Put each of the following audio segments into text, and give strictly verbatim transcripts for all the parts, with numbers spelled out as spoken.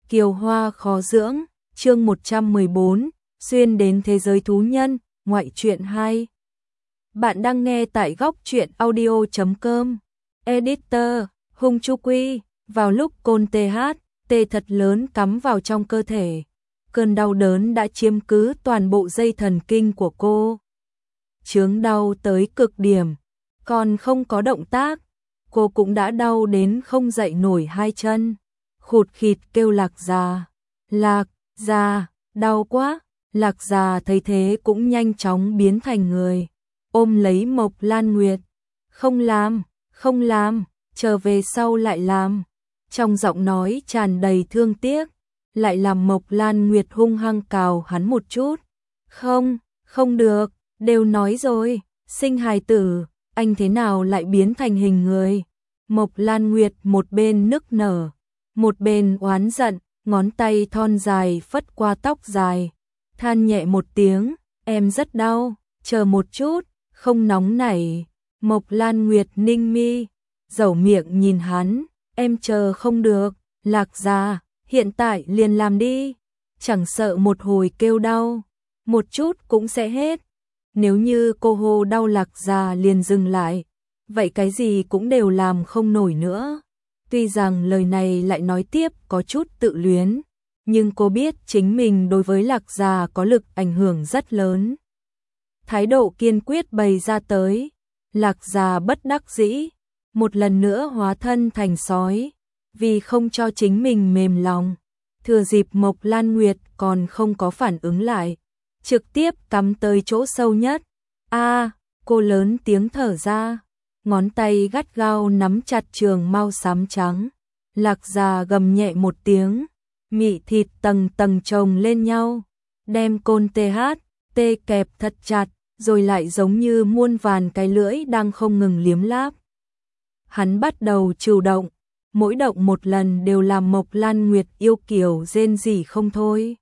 Kiều hoa khó dưỡng, chương một trăm mười bốn, xuyên đến thế giới thú nhân, ngoại truyện hai. Bạn đang nghe tại góc truyện audio chấm com. Editor, Hung Chu Quy, vào lúc côn tê hát, tê thật lớn cắm vào trong cơ thể. Cơn đau đớn đã chiếm cứ toàn bộ dây thần kinh của cô. Chướng đau tới cực điểm, còn không có động tác, cô cũng đã đau đến không dậy nổi hai chân. Khụt khịt kêu Lạc Già, Lạc Già, đau quá. Lạc Già thấy thế cũng nhanh chóng biến thành người, ôm lấy Mộc Lan Nguyệt. Không làm, không làm, trở về sau lại làm. Trong giọng nói tràn đầy thương tiếc, lại làm Mộc Lan Nguyệt hung hăng cào hắn một chút. Không, không được, đều nói rồi, sinh hài tử, anh thế nào lại biến thành hình người. Mộc Lan Nguyệt một bên nức nở, một bên oán giận, ngón tay thon dài phất qua tóc dài, than nhẹ một tiếng, em rất đau, chờ một chút, không nóng nảy. Mộc Lan Nguyệt ninh mi, dẩu miệng nhìn hắn, em chờ không được, Lạc Già, hiện tại liền làm đi, chẳng sợ một hồi kêu đau, một chút cũng sẽ hết. Nếu như cô hô đau Lạc Già liền dừng lại, vậy cái gì cũng đều làm không nổi nữa. Tuy rằng lời này lại nói tiếp có chút tự luyến, nhưng cô biết chính mình đối với Lạc Già có lực ảnh hưởng rất lớn. Thái độ kiên quyết bày ra tới, Lạc Già bất đắc dĩ, một lần nữa hóa thân thành sói, vì không cho chính mình mềm lòng. Thừa dịp Mộc Lan Nguyệt còn không có phản ứng lại, trực tiếp cắm tới chỗ sâu nhất. A, cô lớn tiếng thở ra, ngón tay gắt gao nắm chặt trường mao xám trắng. Lạc Già gầm nhẹ một tiếng, mị thịt tầng tầng chồng lên nhau, đem côn tê hát, tê kẹp thật chặt, rồi lại giống như muôn vàn cái lưỡi đang không ngừng liếm láp. Hắn bắt đầu chủ động, mỗi động một lần đều làm Mộc Lan Nguyệt yêu kiều rên rỉ không thôi.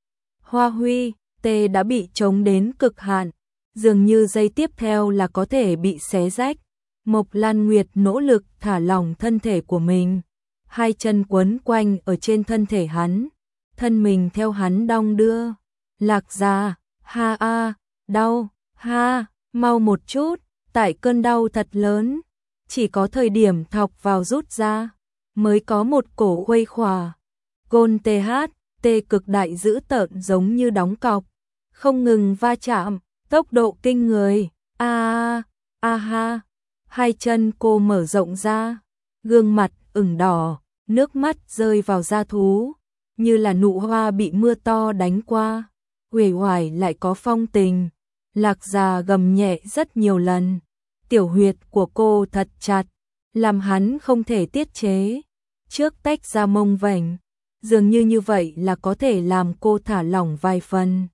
Hoa Huy, tê đã bị chống đến cực hạn, dường như giây tiếp theo là có thể bị xé rách. Mộc Lan Nguyệt nỗ lực thả lỏng thân thể của mình, hai chân quấn quanh ở trên thân thể hắn, thân mình theo hắn đong đưa. Lạc Già, ha a, đau, ha, mau một chút, tại cơn đau thật lớn, chỉ có thời điểm thọc vào rút ra, mới có một cổ khuây khỏa. Côn tê hát, tê cực đại dữ tợn giống như đóng cọc, không ngừng va chạm, tốc độ kinh người. A a, a ha. Hai chân cô mở rộng ra, gương mặt ửng đỏ, nước mắt rơi vào da thú, như là nụ hoa bị mưa to đánh qua, uể oải lại có phong tình. Lạc Già gầm nhẹ rất nhiều lần, tiểu huyệt của cô thật chặt, làm hắn không thể tiết chế. Trước tách ra mông vảnh, dường như như vậy là có thể làm cô thả lỏng vài phần.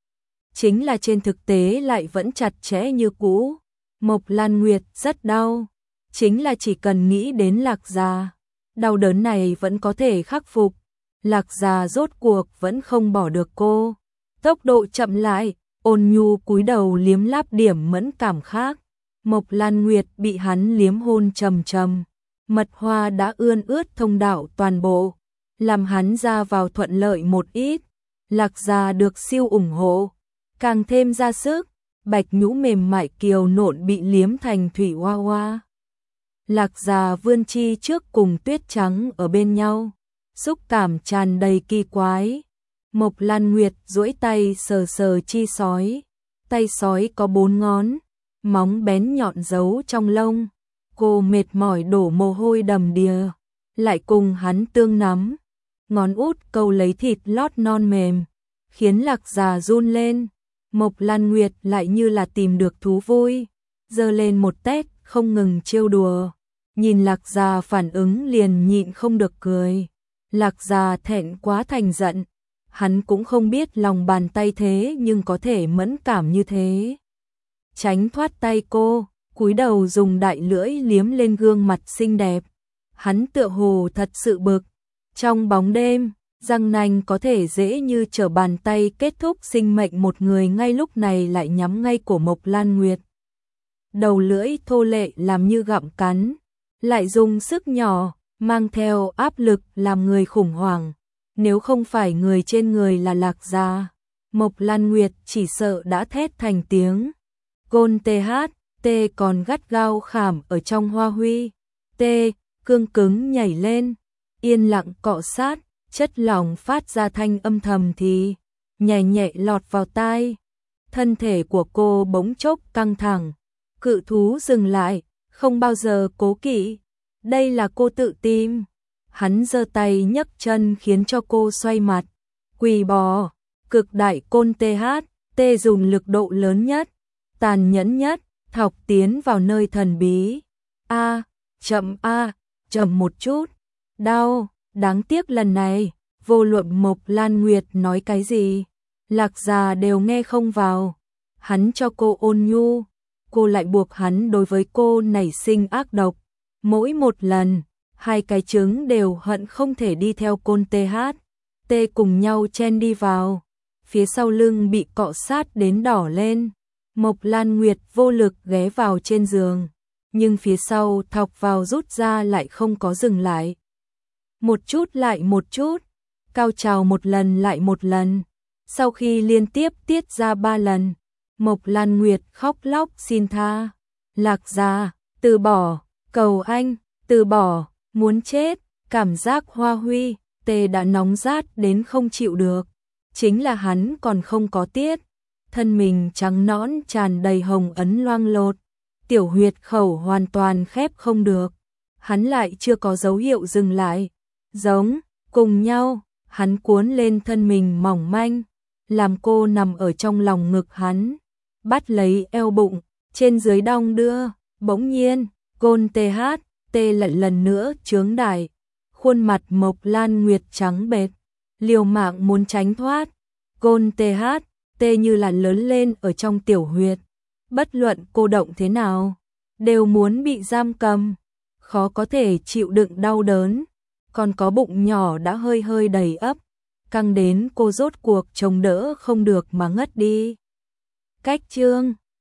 Chính là trên thực tế lại vẫn chặt chẽ như cũ. Mộc Lan Nguyệt rất đau, chính là chỉ cần nghĩ đến Lạc Già, đau đớn này vẫn có thể khắc phục. Lạc Già rốt cuộc vẫn không bỏ được cô, tốc độ chậm lại, ôn nhu cúi đầu liếm láp điểm mẫn cảm khác. Mộc Lan Nguyệt bị hắn liếm hôn trầm trầm, mật hoa đã ươn ướt thông đạo toàn bộ, làm hắn ra vào thuận lợi một ít. Lạc Già được siêu ủng hộ, càng thêm ra sức, bạch nhũ mềm mại kiều nộn bị liếm thành thủy hoa hoa. Lạc Già vươn chi trước cùng Tuyết Trắng ở bên nhau, xúc cảm tràn đầy kỳ quái. Mộc Lan Nguyệt duỗi tay sờ sờ chi sói, tay sói có bốn ngón, móng bén nhọn giấu trong lông. Cô mệt mỏi đổ mồ hôi đầm đìa, lại cùng hắn tương nắm, ngón út câu lấy thịt lót non mềm, khiến Lạc Già run lên. Mộc Lan Nguyệt lại như là tìm được thú vui, giơ lên một tét không ngừng trêu đùa. Nhìn Lạc Già phản ứng liền nhịn không được cười. Lạc Già thẹn quá thành giận, hắn cũng không biết lòng bàn tay thế nhưng có thể mẫn cảm như thế. Tránh thoát tay cô, cúi đầu dùng đại lưỡi liếm lên gương mặt xinh đẹp. Hắn tựa hồ thật sự bực, trong bóng đêm, răng nanh có thể dễ như trở bàn tay kết thúc sinh mệnh một người ngay lúc này lại nhắm ngay cổ Mộc Lan Nguyệt. Đầu lưỡi thô lệ làm như gặm cắn, lại dùng sức nhỏ, mang theo áp lực làm người khủng hoảng. nếu không phải người trên người là Lạc Gia, Mộc Lan Nguyệt chỉ sợ đã thét thành tiếng. Côn tê hát, tê còn gắt gao khảm ở trong hoa huy. Tê, cương cứng nhảy lên, yên lặng cọ sát, chất lỏng phát ra thanh âm thầm thì, nhẹ nhẹ lọt vào tai. Thân thể của cô bỗng chốc căng thẳng, cự thú dừng lại, không bao giờ cố kỵ. Đây là cô tự tìm. Hắn giơ tay nhấc chân khiến cho cô xoay mặt, quỳ bò. Cực đại côn tê hát, tê dùng lực độ lớn nhất, tàn nhẫn nhất, thọc tiến vào nơi thần bí. A, chậm a, chậm một chút. Đau, đáng tiếc lần này, vô luận Mộc Lan Nguyệt nói cái gì, Lạc Gia đều nghe không vào. Hắn cho cô ôn nhu, cô lại buộc hắn đối với cô nảy sinh ác độc. Mỗi một lần, hai cái trứng đều hận không thể đi theo côn tê hát, tê cùng nhau chen đi vào. Phía sau lưng bị cọ sát đến đỏ lên. Mộc Lan Nguyệt vô lực ghé vào trên giường, nhưng phía sau thọc vào rút ra lại không có dừng lại. Một chút lại một chút, cao trào một lần lại một lần. Sau khi liên tiếp tiết ra ba lần, Mộc Lan Nguyệt khóc lóc xin tha. Lạc Gia, từ bỏ, cầu anh, từ bỏ, muốn chết. Cảm giác hoa huy, tê đã nóng rát đến không chịu được. Chính là hắn còn không có tiết. Thân mình trắng nõn tràn đầy hồng ấn loang lột, tiểu huyệt khẩu hoàn toàn khép không được. Hắn lại chưa có dấu hiệu dừng lại. Giống, cùng nhau, hắn cuốn lên thân mình mỏng manh, làm cô nằm ở trong lòng ngực hắn, bắt lấy eo bụng, trên dưới đong đưa. Bỗng nhiên, côn tê hát, tê lại lần nữa chướng đại. Khuôn mặt Mộc Lan Nguyệt trắng bệch, liều mạng muốn tránh thoát. Côn tê hát, tê như là lớn lên ở trong tiểu huyệt. Bất luận cô động thế nào, đều muốn bị giam cầm, khó có thể chịu đựng đau đớn. Còn có bụng nhỏ đã hơi hơi đầy ấp, căng đến cô rốt cuộc chống đỡ không được mà ngất đi. Cách chương